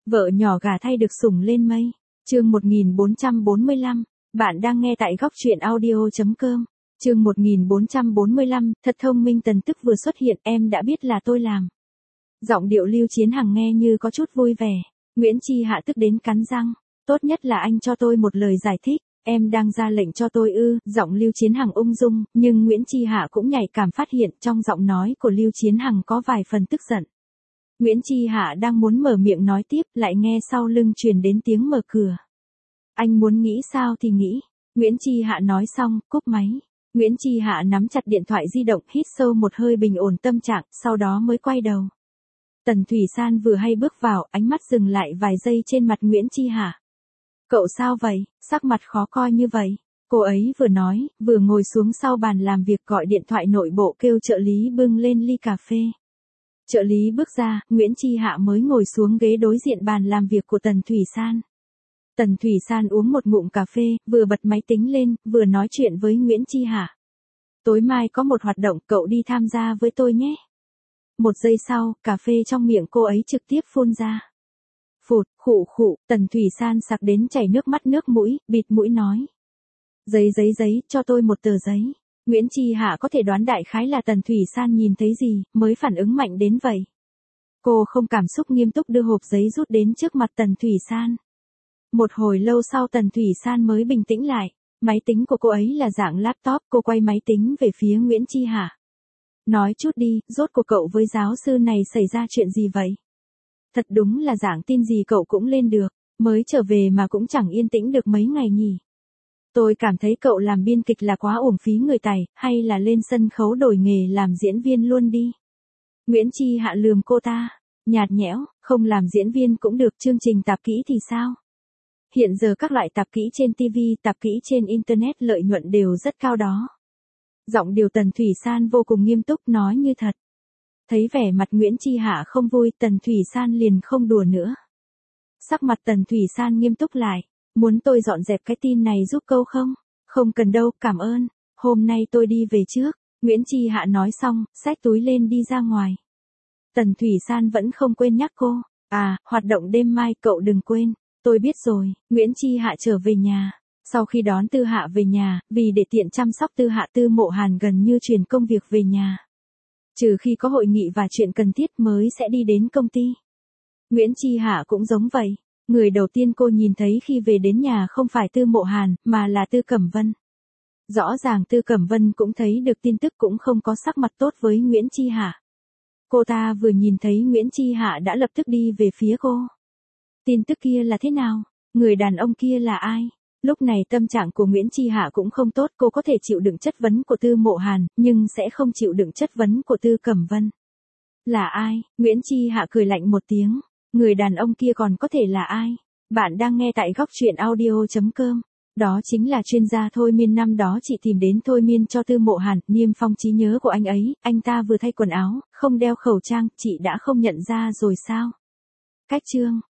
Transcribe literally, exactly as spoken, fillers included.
Vợ nhỏ gả thay được sủng lên mây. Chương một nghìn bốn trăm bốn mươi lăm, bạn đang nghe tại góc truyện audio chấm com. Chương một nghìn bốn trăm bốn mươi lăm, thật thông minh. Tần Tức vừa xuất hiện, em đã biết là tôi làm. Giọng điệu Lưu Chiến Hằng nghe như có chút vui vẻ. Nguyễn Chi Hạ tức đến cắn răng. Tốt nhất là anh cho tôi một lời giải thích. Em đang ra lệnh cho tôi ư? Giọng Lưu Chiến Hằng ung dung, nhưng Nguyễn Chi Hạ cũng nhạy cảm phát hiện trong giọng nói của Lưu Chiến Hằng có vài phần tức giận. Nguyễn Chi Hạ đang muốn mở miệng nói tiếp, lại nghe sau lưng truyền đến tiếng mở cửa. Anh muốn nghĩ sao thì nghĩ. Nguyễn Chi Hạ nói xong, cúp máy. Nguyễn Chi Hạ nắm chặt điện thoại di động, hít sâu một hơi bình ổn tâm trạng, sau đó mới quay đầu. Tần Thủy San vừa hay bước vào, ánh mắt dừng lại vài giây trên mặt Nguyễn Chi Hạ. Cậu sao vậy, sắc mặt khó coi như vậy? Cô ấy vừa nói, vừa ngồi xuống sau bàn làm việc gọi điện thoại nội bộ kêu trợ lý bưng lên ly cà phê. Trợ lý bước ra, Nguyễn Chi Hạ mới ngồi xuống ghế đối diện bàn làm việc của Tần Thủy San. Tần Thủy San uống một ngụm cà phê, vừa bật máy tính lên, vừa nói chuyện với Nguyễn Chi Hạ. Tối mai có một hoạt động, cậu đi tham gia với tôi nhé. Một giây sau, cà phê trong miệng cô ấy trực tiếp phun ra. Phụt, khụ khụ, Tần Thủy San sặc đến chảy nước mắt nước mũi, bịt mũi nói. Giấy giấy giấy, cho tôi một tờ giấy. Nguyễn Chi Hạ có thể đoán đại khái là Tần Thủy San nhìn thấy gì, mới phản ứng mạnh đến vậy. Cô không cảm xúc nghiêm túc đưa hộp giấy rút đến trước mặt Tần Thủy San. Một hồi lâu sau Tần Thủy San mới bình tĩnh lại. Máy tính của cô ấy là dạng laptop, cô quay máy tính về phía Nguyễn Chi Hạ. Nói chút đi, rốt cuộc cậu với giáo sư này xảy ra chuyện gì vậy? Thật đúng là dạng tin gì cậu cũng lên được, mới trở về mà cũng chẳng yên tĩnh được mấy ngày nhỉ. Tôi cảm thấy cậu làm biên kịch là quá uổng phí người tài, hay là lên sân khấu đổi nghề làm diễn viên luôn đi. Nguyễn Chi Hạ lườm cô ta, nhạt nhẽo, không làm diễn viên cũng được, chương trình tạp kỹ thì sao? Hiện giờ các loại tạp kỹ trên ti vi, tạp kỹ trên Internet lợi nhuận đều rất cao đó. Giọng điều Tần Thủy San vô cùng nghiêm túc nói như thật. Thấy vẻ mặt Nguyễn Chi Hạ không vui, Tần Thủy San liền không đùa nữa. Sắc mặt Tần Thủy San nghiêm túc lại. Muốn tôi dọn dẹp cái tin này giúp câu không? Không cần đâu, cảm ơn. Hôm nay tôi đi về trước. Nguyễn Chi Hạ nói xong, xách túi lên đi ra ngoài. Tần Thủy San vẫn không quên nhắc cô. À, hoạt động đêm mai cậu đừng quên. Tôi biết rồi. Nguyễn Chi Hạ trở về nhà. Sau khi đón Tư Hạ về nhà, vì để tiện chăm sóc Tư Hạ, Tư Mộ Hàn gần như truyền công việc về nhà. Trừ khi có hội nghị và chuyện cần thiết mới sẽ đi đến công ty. Nguyễn Chi Hạ cũng giống vậy. Người đầu tiên cô nhìn thấy khi về đến nhà không phải Tư Mộ Hàn, mà là Tư Cẩm Vân. Rõ ràng Tư Cẩm Vân cũng thấy được tin tức, cũng không có sắc mặt tốt với Nguyễn Chi Hạ. Cô ta vừa nhìn thấy Nguyễn Chi Hạ đã lập tức đi về phía cô. Tin tức kia là thế nào? Người đàn ông kia là ai? Lúc này tâm trạng của Nguyễn Chi Hạ cũng không tốt, cô có thể chịu đựng chất vấn của Tư Mộ Hàn, nhưng sẽ không chịu đựng chất vấn của Tư Cẩm Vân. Là ai? Nguyễn Chi Hạ cười lạnh một tiếng. Người đàn ông kia còn có thể là ai? Bạn đang nghe tại góc truyện audio chấm com. Đó chính là chuyên gia thôi miên năm đó chị tìm đến thôi miên cho Tư Mộ Hàn. Niêm phong trí nhớ của anh ấy, anh ta vừa thay quần áo, không đeo khẩu trang, chị đã không nhận ra rồi sao? Cách chương.